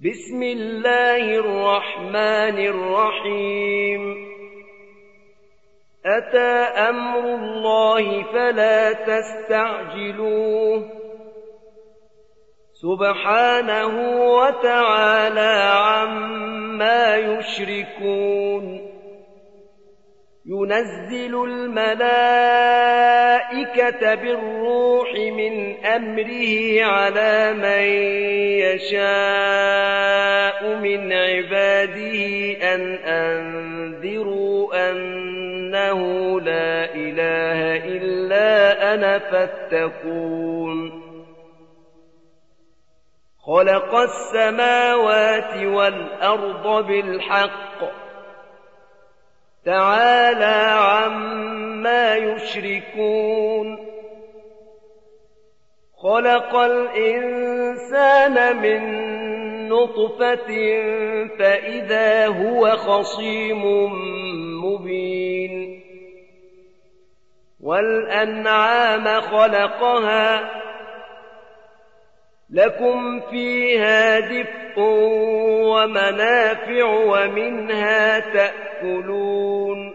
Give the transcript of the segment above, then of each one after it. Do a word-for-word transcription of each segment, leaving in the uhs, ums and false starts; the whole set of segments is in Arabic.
بسم الله الرحمن الرحيم أتى أمر الله فلا تستعجلوه سبحانه وتعالى عما يشركون ينزل الملائكة بالروح من أمره على من يشاء من عباده أن أنذروا أنه لا إله إلا أنا فاتقون خلق السماوات والأرض بالحق تعالى عما يشركون خلق الإنسان من نطفة فإذا هو خصيم مبين والأنعام خلقها لكم فيها دفء ومنافع ومنها تأكلون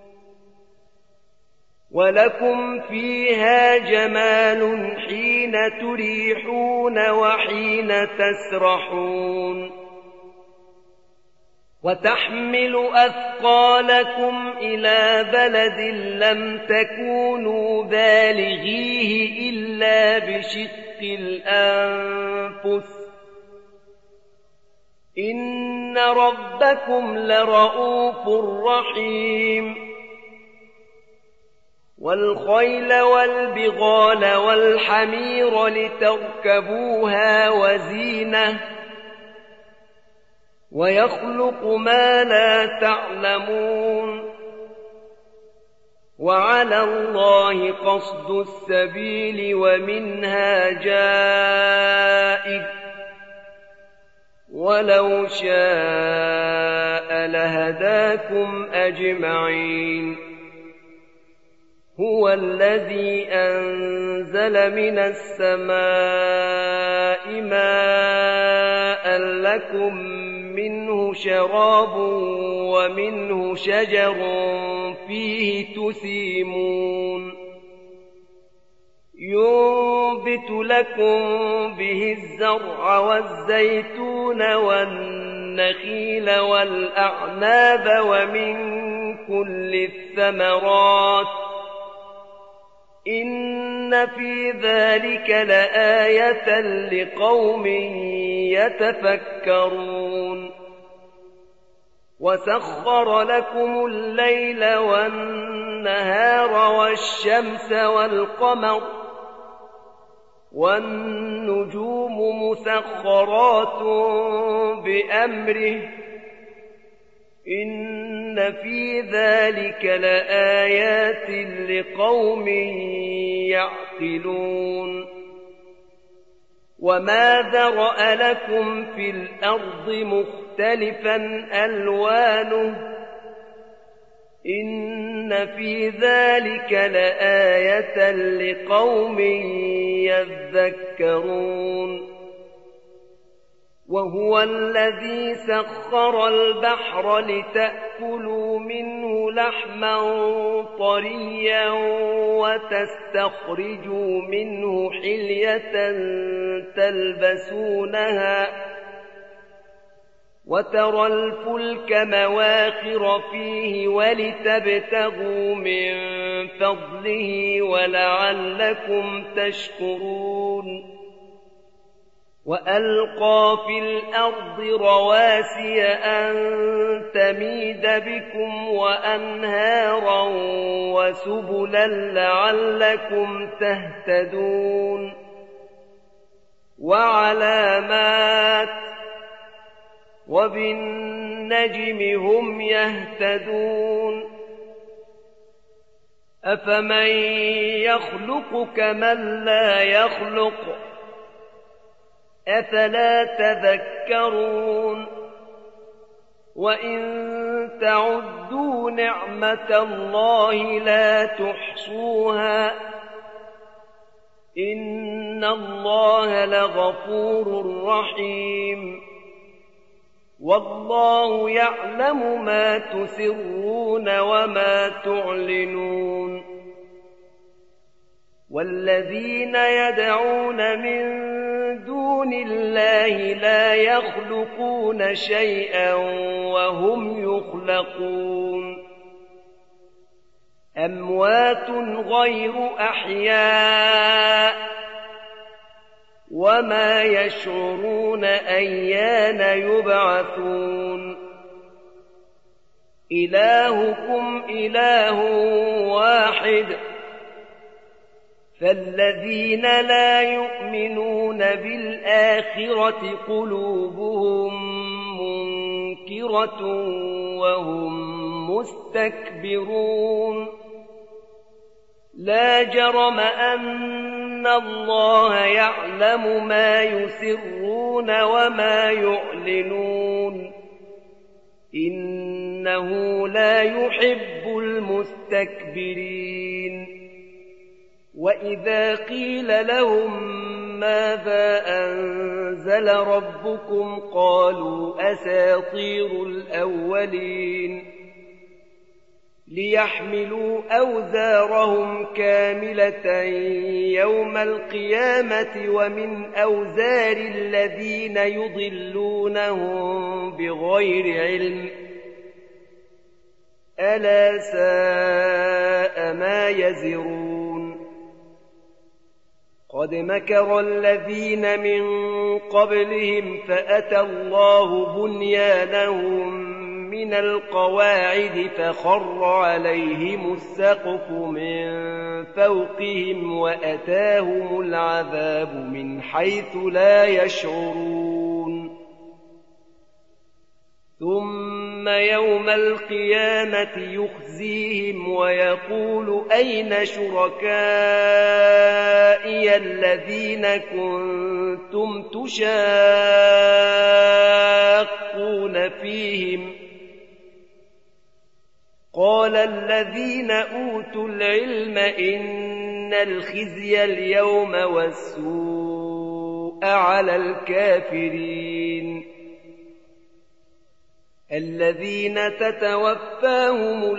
ولكم فيها جمال حين تريحون وحين تسرحون وتحمل أثقالكم إلى بلد لم تكونوا بالغيه إلا بشق الأنفس إن ربكم لرؤوف رحيم والخيل والبغال والحمير لتركبوها وزينة ويخلق ما لا تعلمون وعلى الله قصد السبيل ومنها جائر ولو شاء لهداكم أجمعين هو الذي أنزل من السماء ماء لكم منه شراب ومنه شجر فيه تسيمون ينبت لكم به الزرع والزيتون والنخيل والأعناب ومن كل الثمرات إن في ذلك لآية لقوم يتفكرون وسخر لكم الليل والنهار والشمس والقمر والنجوم مسخرات بأمره إن في ذلك لآيات لقوم يعقلون وما ذرأ لكم في الأرض مختلفا ألوانه إن في ذلك لآية لقوم يذكرون وهو الذي سخر البحر لتأكلوا منه لحما طريا وتستخرجوا منه حلية تلبسونها وترى الفلك مواخر فيه ولتبتغوا من فضله ولعلكم تشكرون وألقى في الأرض رواسي أن تميد بكم وأنهارا وسبلا لعلكم تهتدون وعلامات وبالنجم هم يهتدون أفمن يخلق كمن لا يخلق أفلا تذكرون وإن تعدوا نعمة الله لا تحصوها إن الله لغفور رحيم والله يعلم ما تسرون وما تعلنون والذين يدعون من دون الله لا يخلقون شيئا وهم يخلقون أموات غير أحياء وما يشعرون أيان يبعثون إلهكم إله واحد فالذين لا يؤمنون بالآخرة قلوبهم منكرة وهم مستكبرون لا جرم أن الله يعلم ما يسرون وما يعلنون إنه لا يحب المستكبرين وإذا قيل لهم ماذا أنزل ربكم قالوا أساطير الأولين ليحملوا أوزارهم كاملة يوم القيامة ومن أوزار الذين يضلونهم بغير علم ألا ساء ما يزرون قد مكر الذين من قبلهم فأتى الله بنيانهم من القواعد فخر عليهم السقف من فوقهم وأتاهم العذاب من حيث لا يشعرون ثم يوم القيامة يخزيهم ويقول أين شركائي الذين كنتم تشاقون فيهم قال الذين أوتوا العلم إن الخزي اليوم والسوء على الكافرين الذين تتوفاهم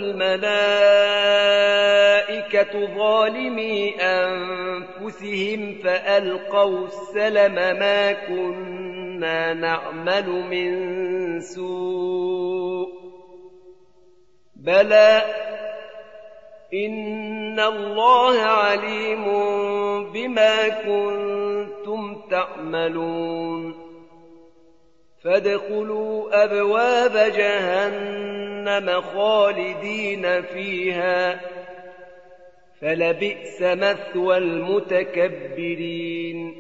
الملائكة ظالمي أنفسهم فألقوا السلم ما كنا نعمل من سوء بلى إن الله عليم بما كنتم تعملون فادخلوا أبواب جهنم خالدين فيها فلبئس مثوى المتكبرين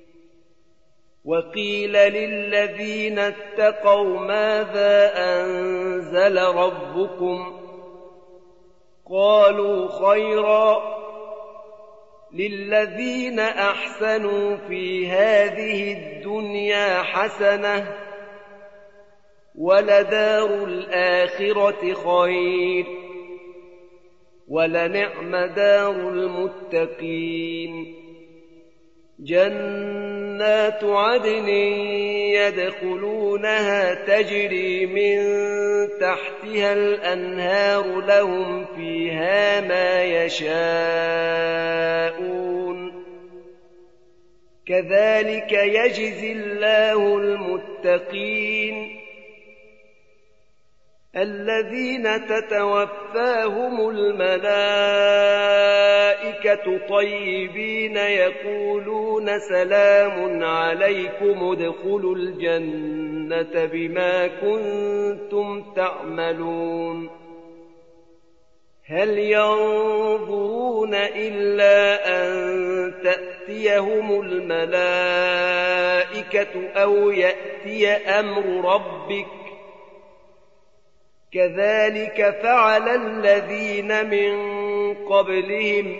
وقيل للذين اتقوا ماذا أنزل ربكم قالوا خيرا للذين أحسنوا في هذه الدنيا حسنة ولدار الآخرة خير ولنعم دار المتقين جنات عدن يدخلونها تجري من تحتها الأنهار لهم فيها ما يشاءون كذلك يجزي الله المتقين الذين تتوفاهم الملائكة طيبين يقولون سلام عليكم ادخلوا الجنة بما كنتم تعملون هل ينظرون إلا أن تأتيهم الملائكة أو يأتي أمر ربك كذلك فعل الذين من قبلهم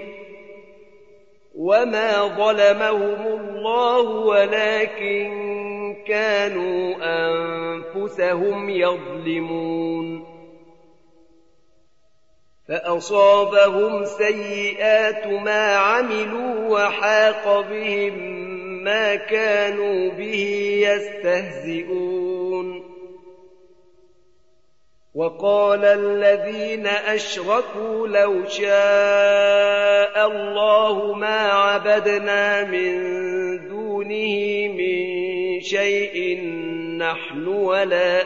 وما ظلمهم الله ولكن كانوا أنفسهم يظلمون فأصابهم سيئات ما عملوا وحاق بهم ما كانوا به يستهزئون وقال الذين أشركوا لو شاء الله ما عبدنا من دونه من شيء نحن ولا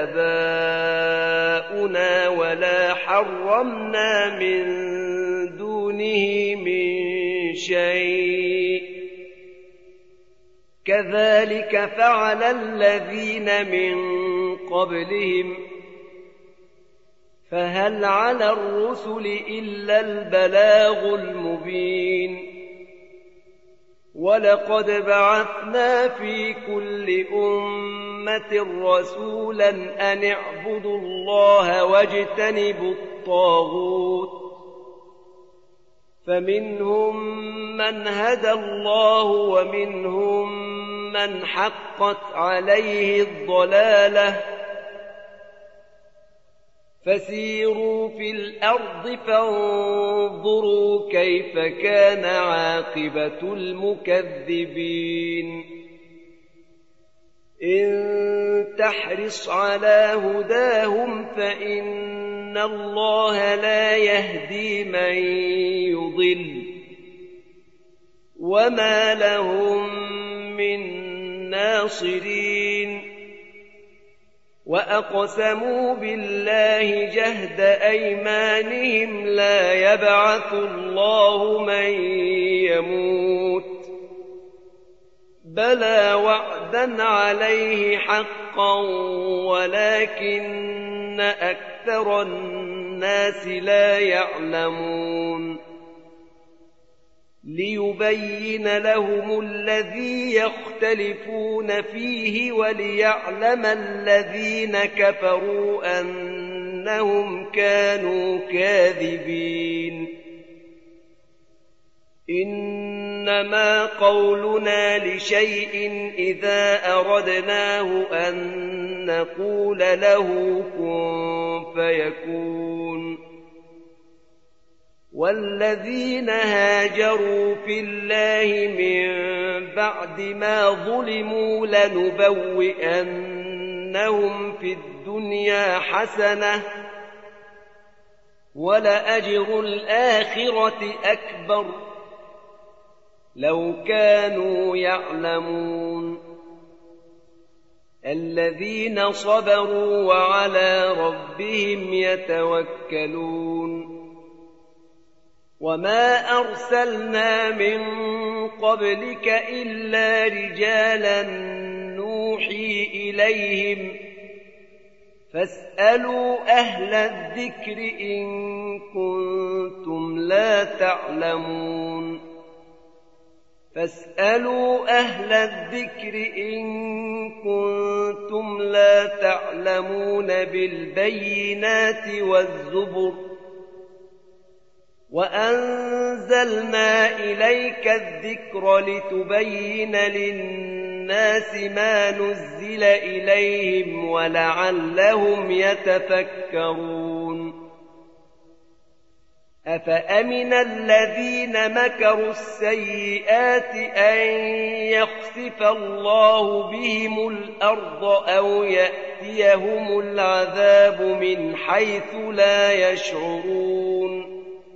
آباؤنا ولا حرمنا من دونه من شيء كذلك فعل الذين من قبلهم فهل على الرسل إلا البلاغ المبين ولقد بعثنا في كل أمة رسولا أن اعبدوا الله واجتنبوا الطاغوت فمنهم من هدى الله ومنهم من حقت عليه الضلالة فسيروا في الأرض فانظروا كيف كان عاقبة المكذبين إن تحرص على هداهم فإن الله لا يهدي من يضل وما لهم من ناصرين وأقسموا بالله جهد أيمانهم لا يبعث الله من يموت بلى وعدا عليه حقا ولكن أكثر الناس لا يعلمون ليبين لهم الذي يختلفون فيه وليعلم الذين كفروا أنهم كانوا كاذبين إنما قولنا لشيء إذا أردناه أن نقول له كن فيكون والذين هاجروا في الله من بعد ما ظلموا لنبوئنهم في الدنيا حسنة ولأجر الآخرة أكبر لو كانوا يعلمون الذين صبروا وعلى ربهم يتوكلون وما أرسلنا من قبلك إلا رجالا نوحي إليهم فاسألوا أهل الذكر إن كنتم لا تعلمون فاسألوا أهل الذكر إن كنتم لا تعلمون بالبينات والزبر وأنزلنا إليك الذكر لتبين للناس ما نزل إليهم ولعلهم يتفكرون أفأمن الذين مكروا السيئات أن يخسف الله بهم الأرض أو يأتيهم العذاب من حيث لا يشعرون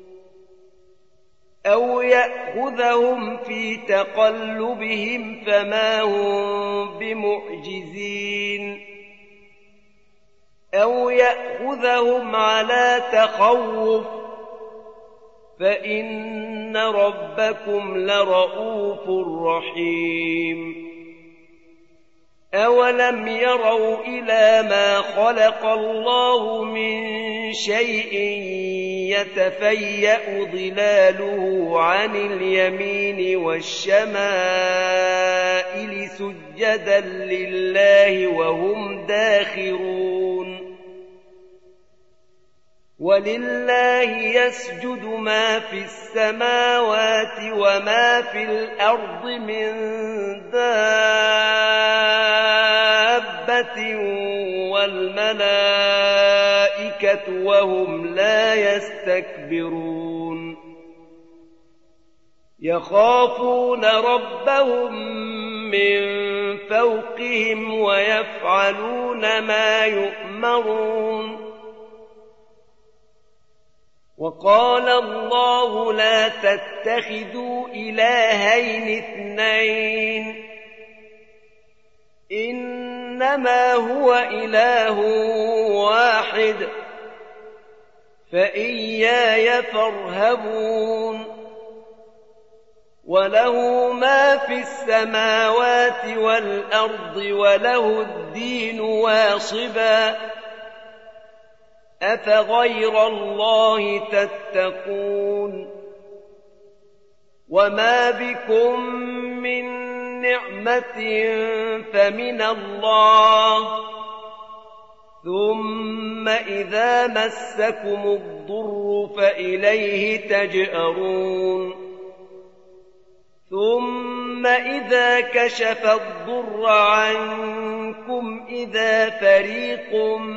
أو يأخذهم في تقلبهم فما هم بمعجزين أو يأخذهم على تخوف فإن ربكم لرؤوف رحيم أولم يروا إلى ما خلق الله من شيء يتفيأ ظلاله عن اليمين والشمائل سجدا لله وهم داخرون ولله يسجد ما في السماوات وما في الأرض من دابة والملائكة وهم لا يستكبرون يخافون ربهم من فوقهم ويفعلون ما يؤمرون وقال الله لا تتخذوا إلهين اثنين إنما هو إله واحد فإياي فارهبون وله ما في السماوات والأرض وله الدين واصبا أفغير الله تتقون وما بكم من نعمة فمن الله ثم إذا مسكم الضر فإليه تجأرون ثم إذا كشف الضر عنكم إذا فريق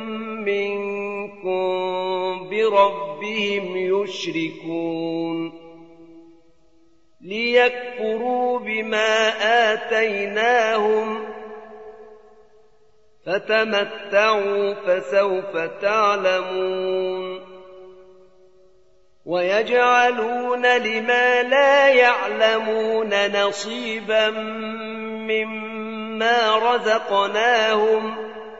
منكم بربهم يشركون ليكفروا بما آتيناهم فتمتعوا فسوف تعلمون ويجعلون لما لا يعلمون نصيبا مما رزقناهم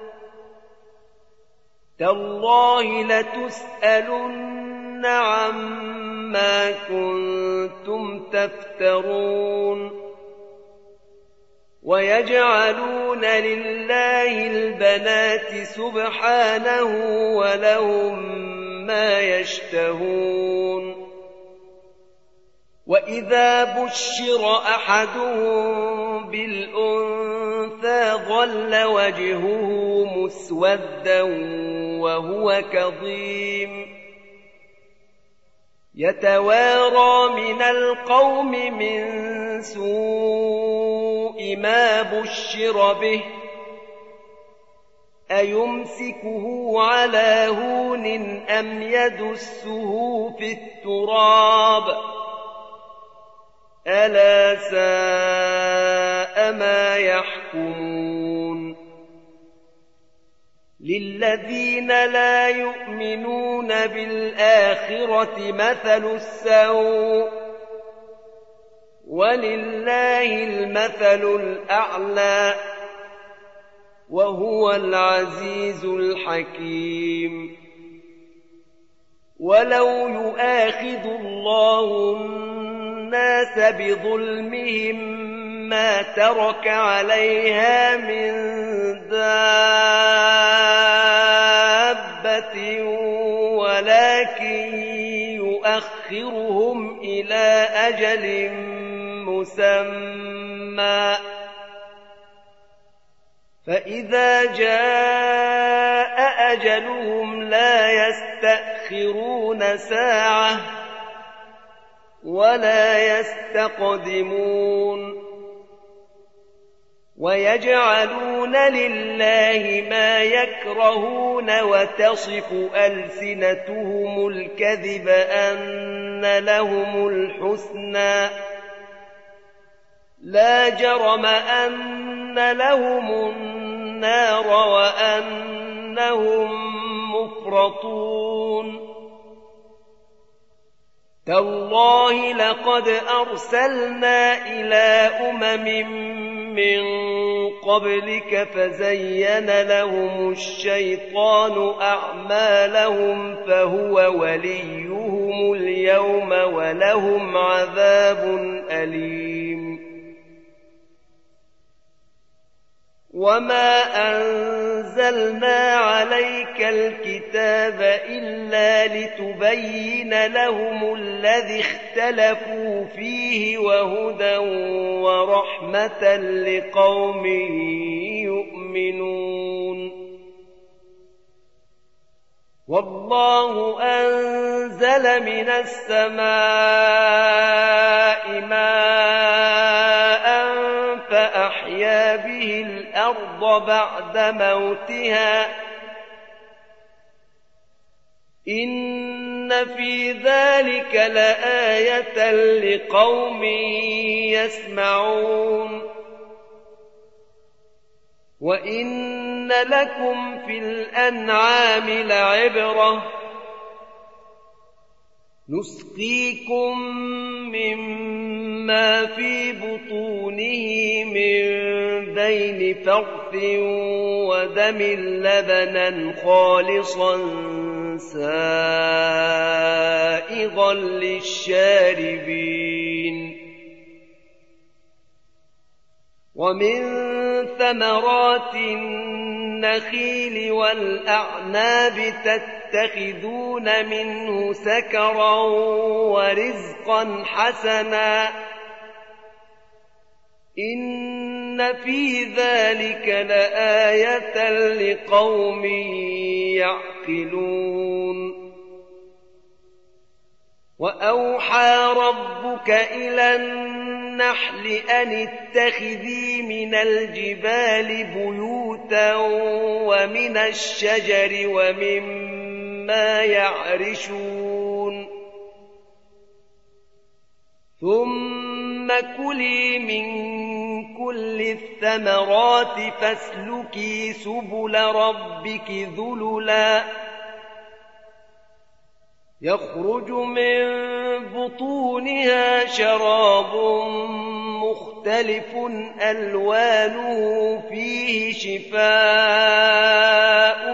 تالله لتسألن عما كنتم تفترون ويجعلون لله البنات سبحانه ولهم ما يشتهون وإذا بشر أحدهم بالأنثى ظل وجهه مسودا وهو كظيم يتوارى من القوم من سوء ما بشر به أيمسكه على هون أم يدسه في التراب ألا ساء ما يحكمون للذين لا يؤمنون بالآخرة مثل السوء ولله المثل الأعلى وهو العزيز الحكيم ولو يؤاخذ الله الناس بظلمهم ما ترك عليها من دابة ولكن يؤخرهم إلى أجل مسمى فإذا جاء أجلهم لا يستأخرون ساعة ولا يستقدمون ويجعلون لله ما يكرهون وتصف ألسنتهم الكذب أن لهم الحسنى لا جرم أن لهم النار وأنهم مفرطون تالله لقد أرسلنا إلى أمم من قبلك فزين لهم الشيطان أعمالهم فهو وليهم اليوم ولهم عذاب أليم وما أنزلنا عليك الكتاب إلا لتبين لهم الذي اختلفوا فيه وهدى ورحمة لقوم يؤمنون والله أنزل من السماء ماء فأحيا به الأرض بعد موتها إن في ذلك لآية لقوم يسمعون وإن لكم في الأنعام لعبرة نسقيكم مما في بطونه من بين فرث ودم لبنا خالصا سائغا للشاربين ومن ثمرات النخيل والأعناب تتخذون منه سكرا ورزقا حسنا إن في ذلك لآية لقوم يعقلون وأوحى ربك إلى النحل أن اتخذي من الجبال بيوتا ومن الشجر ومما يعرشون ثم كلي من كل الثمرات فاسلكي سبل ربك ذللا يخرج من بطونها شراب مختلف ألوانه فيه شفاء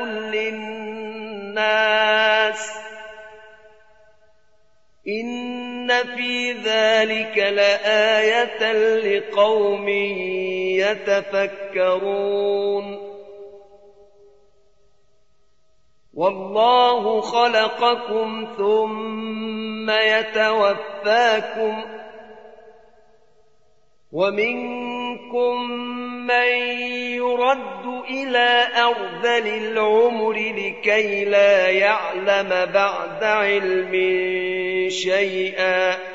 للناس إن في ذلك لآية لقوم يتفكرون والله خلقكم ثم يتوفاكم ومنكم من يرد إلى أرذل العمر لكي لا يعلم بعد علم شيئا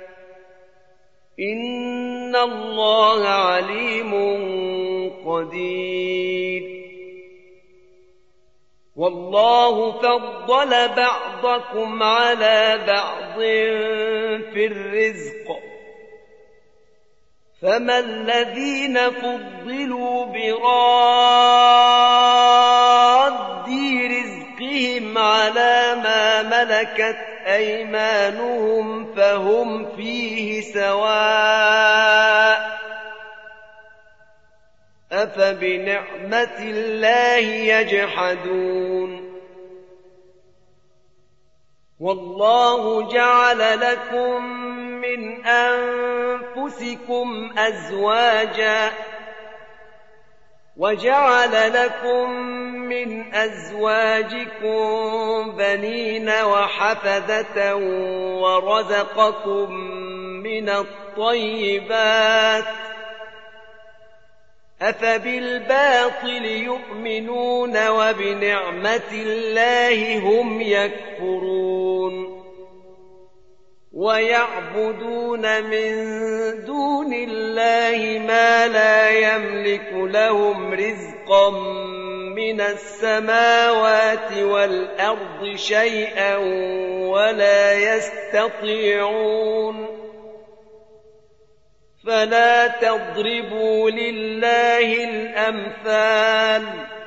إن الله عليم قدير والله فضل بعضكم على بعض في الرزق فما الذين فضلوا براد رزقهم على ما ملكت أيمانهم فهم فيه سواء أفبنعمة الله يجحدون والله جعل لكم من أنفسكم أزواجا وجعل لكم من أزواجكم بنين وحفدة ورزقكم من الطيبات أفبالباطل يؤمنون وبنعمة الله هم يكفرون ويعبدون من دون الله ما لا يملك لهم رزقا من السماوات والأرض شيئا ولا يستطيعون فلا تضربوا لله الأمثال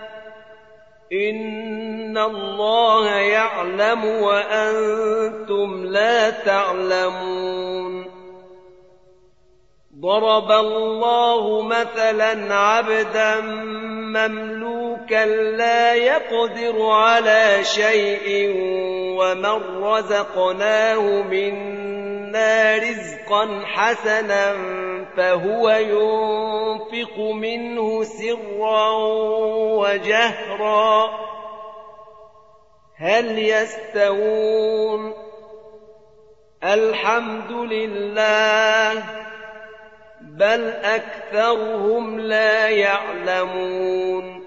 إن الله يعلم وأنتم لا تعلمون ضرب الله مثلا عبدا مملوكا لا يقدر على شيء ومن رزقناه منا رزقا حسنا فهو ينفق منه سرا وجهرا هل يستوون الحمد لله بل أكثرهم لا يعلمون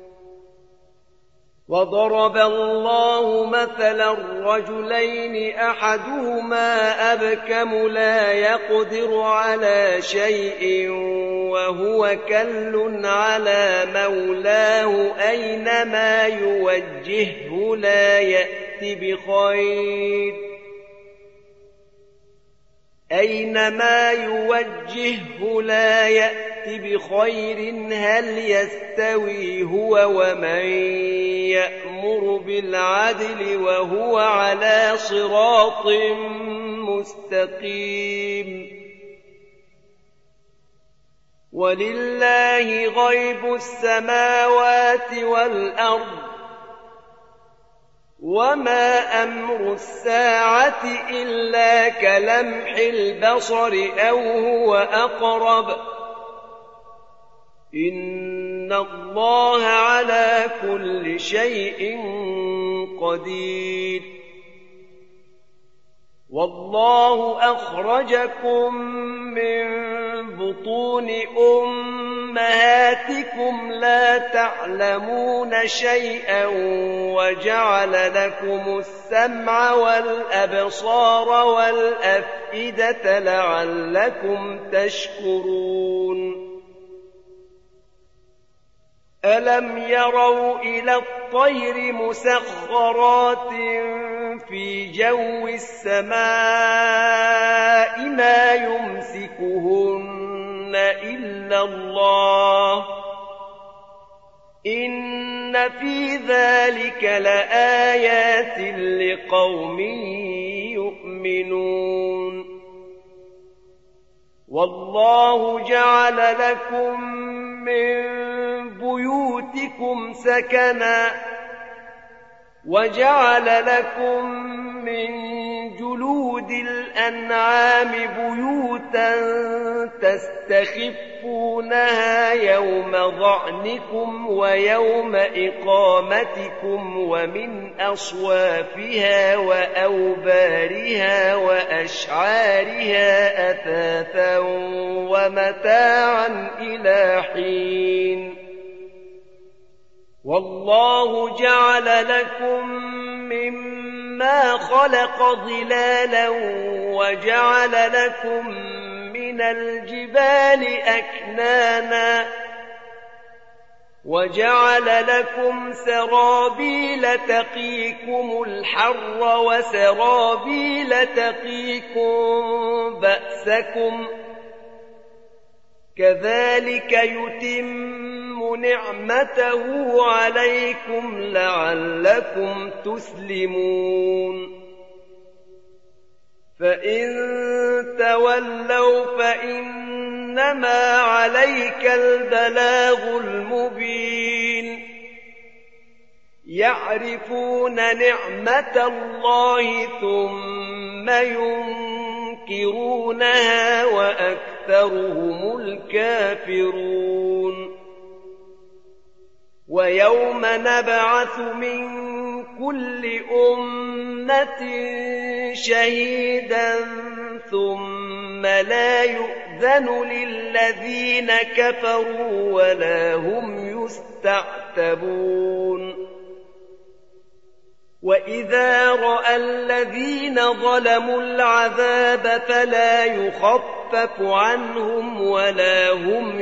وضرب الله مثلا رجلين أحدهما أبكم لا يقدر على شيء وهو كل على مولاه أينما يوجهه لا يأت بخير أينما يوجهه لا يأت بخير هل يستوي هو ومن يأمر بالعدل وهو على صراط مستقيم ولله غيب السماوات والأرض وما أمر الساعة إلا كلمح البصر أو هو أقرب إن الله على كل شيء قدير والله أخرجكم من بطون أمهاتكم لا تعلمون شيئا وجعل لكم السمع والأبصار والأفئدة لعلكم تشكرون ألم يروا إلى الطير مسخرات في جو السماء ما يمسكهن إلا الله إن في ذلك لآيات لقوم يؤمنون والله جعل لكم من بيوتكم سكنا وجعل لكم من جلود الأنعام بيوتا تستخفونها يوم ظعنكم ويوم إقامتكم ومن أصوافها وأوبارها وأشعارها أثاثا ومتاعا إلى حين والله جعل لكم مما خلق ظلالا وجعل لكم من الجبال أكنانا وجعل لكم سرابيل تقيكم الحر وسرابيل تقيكم بأسكم كذلك يتم نعمته عليكم لعلكم تسلمون فإن تولوا فإنما عليك البلاغ المبين يعرفون نعمة الله ثم ينكرونها وأكثرهم الكافرون ويوم نبعث من كل أمة شهيدا ثم لا يؤذن للذين كفروا ولا هم يستعتبون وإذا رأى الذين ظلموا العذاب فلا يخفف عنهم ولا هم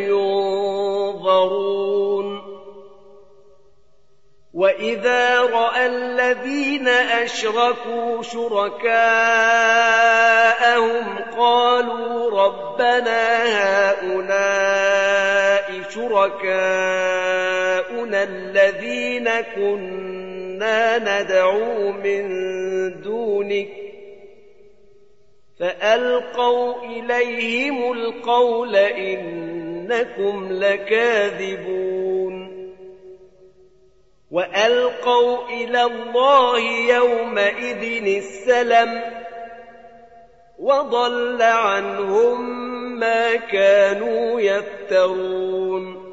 ينظرون وإذا رأى الذين أشركوا شركاءهم قالوا ربنا هؤلاء شركاؤنا الذين كنا ندعو من دونك فألقوا إليهم القول إنكم لكاذبون وألقوا إلى الله يومئذ السلم وضل عنهم ما كانوا يفترون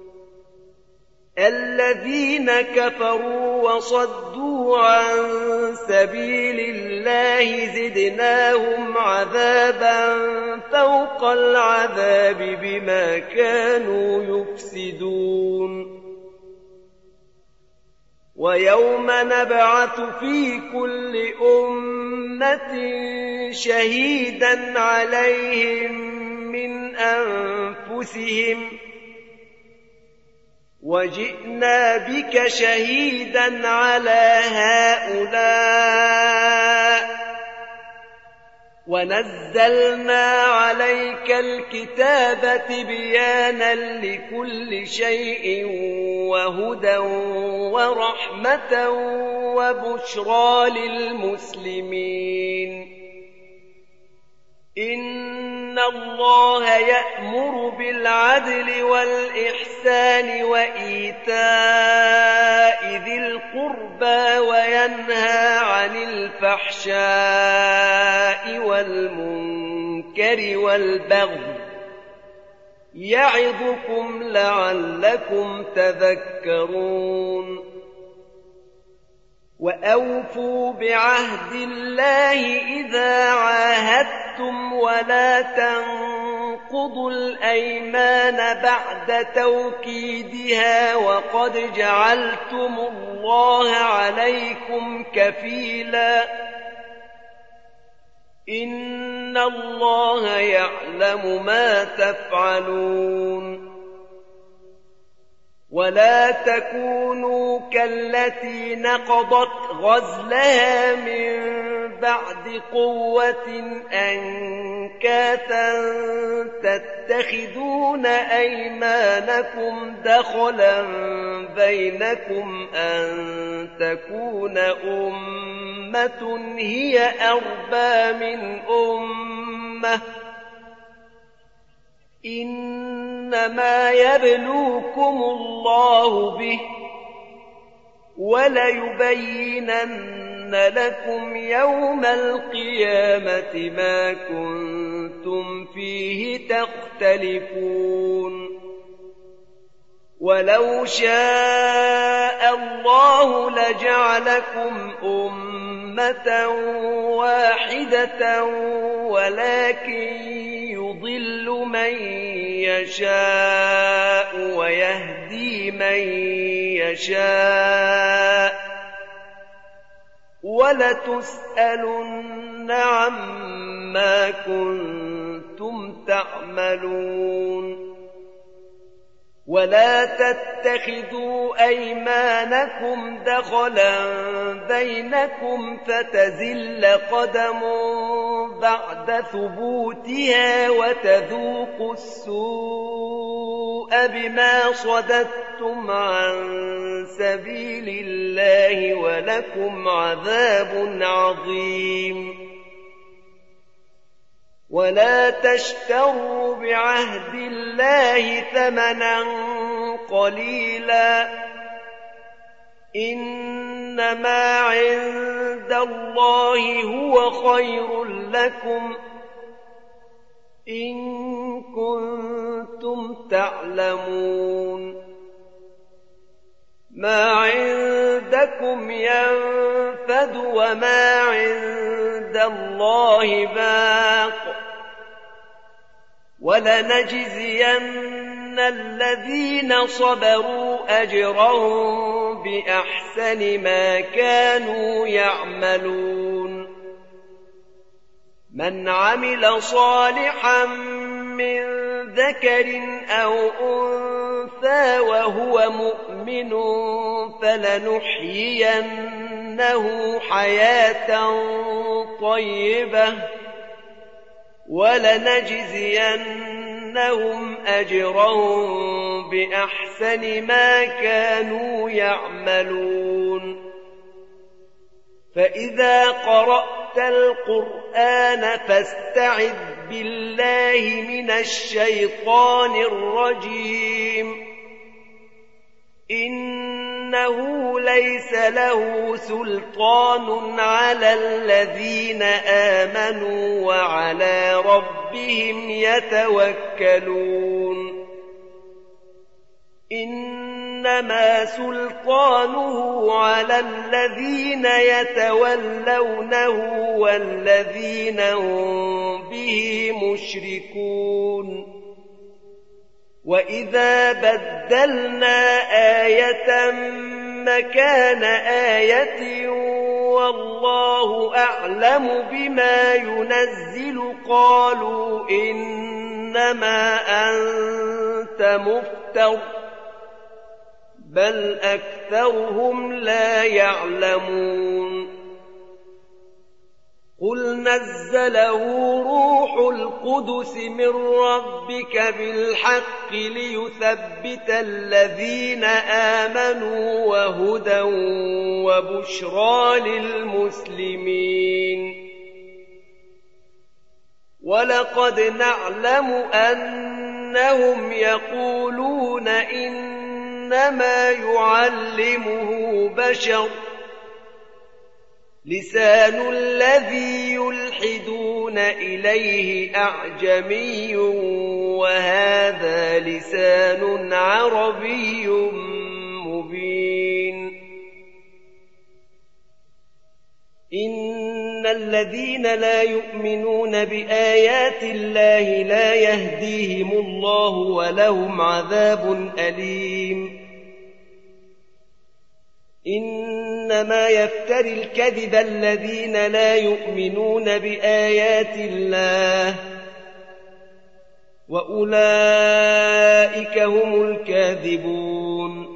الذين كفروا وصدوا عن سبيل الله زدناهم عذابا فوق العذاب بما كانوا يفسدون ويوم نبعث في كل أمة شهيدا عليهم من أنفسهم وجئنا بك شهيدا على هؤلاء ونزلنا عليك الكتاب تبيانا لكل شيء وهدى ورحمة وبشرى للمسلمين إن الله يأمر بالعدل والإحسان وإيتاء ذي القربى وينهى عن الفحشاء والمنكر والبغي يعظكم لعلكم تذكرون وأوفوا بعهد الله إذا عاهدتم ولا تنقضوا الأيمان بعد توكيدها وقد جعلتم الله عليكم كفيلا إن الله يعلم ما تفعلون ولا تكونوا كالتي نقضت غزلها من بعد قوة أنكاثا تتخذون أيمانكم دخلا بينكم أن تكون أمة هي أربى من أمة إنما يبلوكم الله به وليبينن لكم يوم القيامة ما كنتم فيه تختلفون ولو شاء الله لجعلكم أمة واحدة ولكن يضل من يشاء ويهدي من يشاء ولتسألن عما كنتم تعملون ولا تتخذوا أيمانكم دخلا بينكم فتزل قدم بعد ثبوتها وتذوقوا السوء بما صددتم عن سبيل الله ولكم عذاب عظيم ولا تشتروا بعهد الله ثمنا قليلا إنما عند الله هو خير لكم إن كنتم تعلمون ما عندكم ينفد وما عند الله باق ولنجزين الذين صبروا أجرهم بأحسن ما كانوا يعملون من عمل صالحا من ذكر أو أنثى وهو مؤمن فلنحيينه حياة طيبة ولنجزينهم أجرهم بأحسن ما كانوا يعملون فإذا قرأت القرآن فاستعذ بالله من الشيطان الرجيم إنه ليس له سلطان على الذين آمنوا وعلى ربهم يتوكلون إنما سلطانه على الذين يتولونه والذين هم به مشركون وإذا بدلنا آية مكان آية والله أعلم بما ينزل قالوا إنما أنت مفتر بل أكثرهم لا يعلمون قل نزله روح القدس من ربك بالحق ليثبت الذين آمنوا وهدى وبشرى للمسلمين ولقد نعلم أنهم يقولون إنما يعلمه بشر لسان الذي يلحدون إليه أعجمي وهذا لسان عربي مبين إن الذين لا يؤمنون بآيات الله لا يهديهم الله ولهم عذاب أليم إنما يفتري الكذب الذين لا يؤمنون بآيات الله وأولئك هم الكاذبون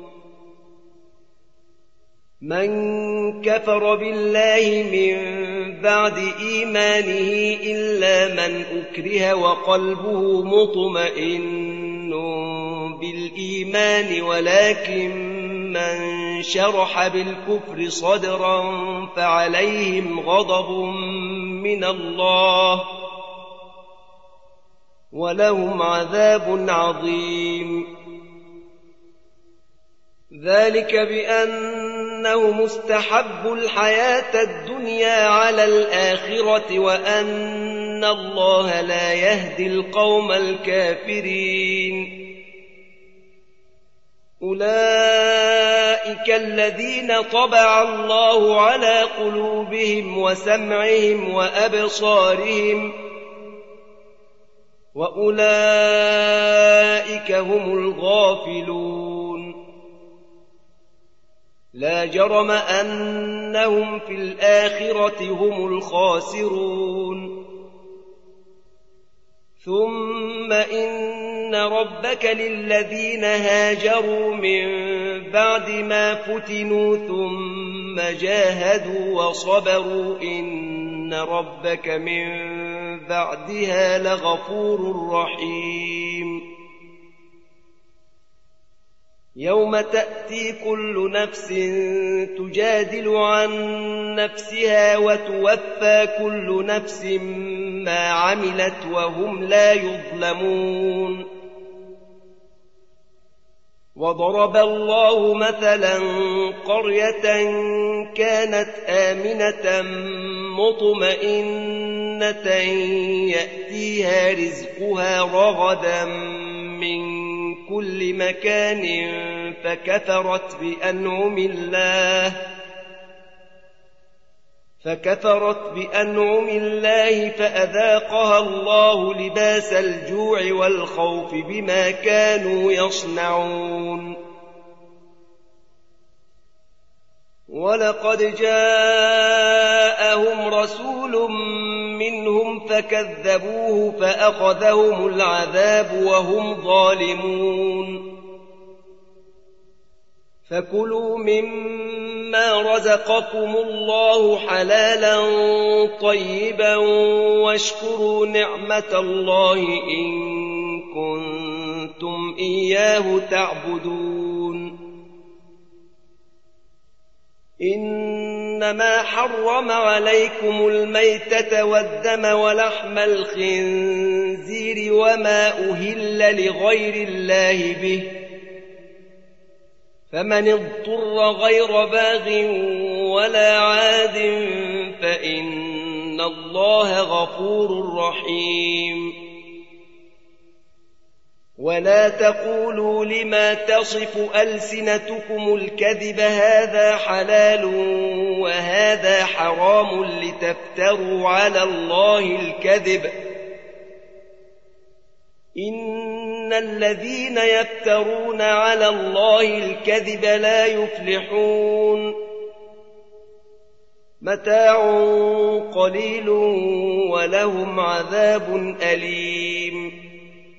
من كفر بالله من بعد إيمانه إلا من أكره وقلبه مطمئن بالإيمان ولكن من شرح بالكفر صدرا فعليهم غضب من الله ولهم عذاب عظيم ذلك بأنه مستحب الحياة الدنيا على الآخرة وأن الله لا يهدي القوم الكافرين أولئك الذين طبع الله على قلوبهم وسمعهم وأبصارهم وأولئك هم الغافلون لا جرم أنهم في الآخرة هم الخاسرون ثم إن ربك للذين هاجروا من بعد ما فتنوا ثم جاهدوا وصبروا إن ربك من بعدها لغفور رحيم يوم تأتي كل نفس تجادل عن نفسها وتوفى كل نفس ما عملت وهم لا يظلمون وضرب الله مثلا قرية كانت آمنة مطمئنة يأتيها رزقها رغدا من كل مكان فكفرت بأنعم الله فكفرت بأنعم الله فأذاقها الله لباس الجوع والخوف بما كانوا يصنعون ولقد جاءهم رسول منهم فكذبوه فأخذهم العذاب وهم ظالمون فكلوا مما رزقكم الله حلالا طيبا واشكروا نعمة الله إن كنتم إياه تعبدون إنما حرم عليكم الميتة والدم ولحم الخنزير وما أهل لغير الله به فمن اضطر غير باغ ولا عاد فإن الله غفور رحيم ولا تقولوا لما تصف ألسنتكم الكذب هذا حلال وهذا حرام لتفتروا على الله الكذب إن الذين يفترون على الله الكذب لا يفلحون متاع قليل ولهم عذاب أليم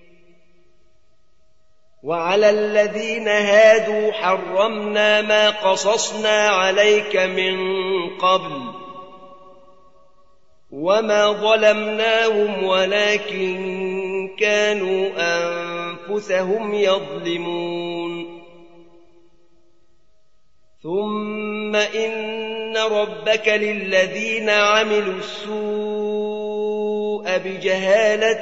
وعلى الذين هادوا حرمنا ما قصصنا عليك من قبل وما ظلمناهم ولكن كانوا أنفسهم يظلمون ثم إن ربك للذين عملوا السوء بجهالة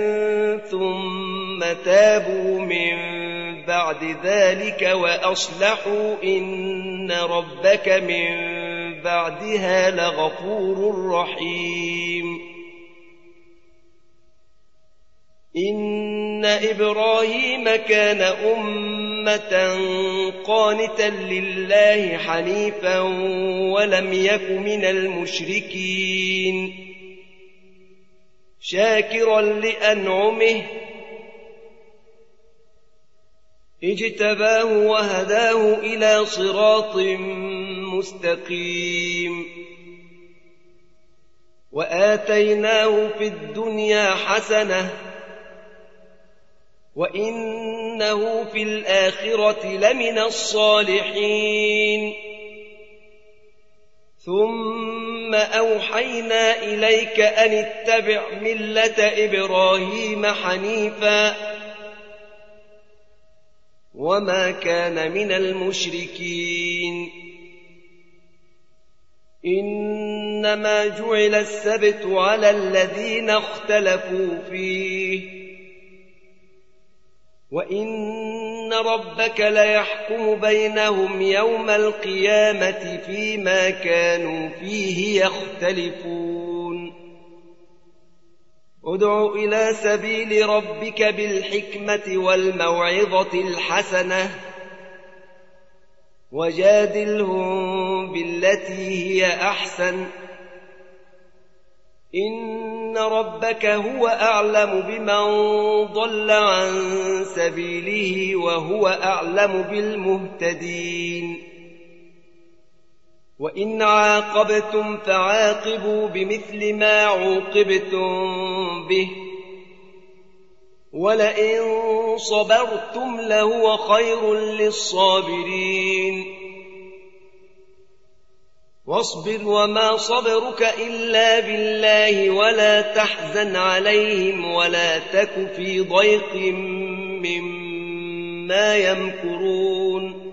ثم تابوا من بعد ذلك وأصلحوا إن ربك من بعدها لغفور رحيم إن إبراهيم كان أمة قانتا لله حنيفا ولم يك من المشركين شاكرا لأنعمه اجتباه وهداه إلى صراط مستقيم وآتيناه في الدنيا حسنة وإنه في الآخرة لمن الصالحين ثم أوحينا إليك أن اتبع ملة إبراهيم حنيفا وما كان من المشركين إنما جعل السبت على الذين اختلفوا فيه وإن ربك ليحكم بينهم يوم القيامة فيما كانوا فيه يختلفون ادع إلى سبيل ربك بالحكمة والموعظة الحسنة وجادلهم بالتي هي أحسن إن ربك هو أعلم بمن ضل عن سبيله وهو أعلم بالمهتدين وإن عاقبتم فعاقبوا بمثل ما عوقبتم به ولئن صبرتم لهو خير للصابرين واصبر وما صبرك إلا بالله ولا تحزن عليهم ولا تك في ضيق مما يمكرون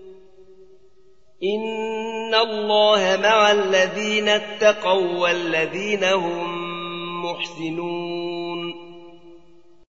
إن الله مع الذين اتقوا والذين هم محسنون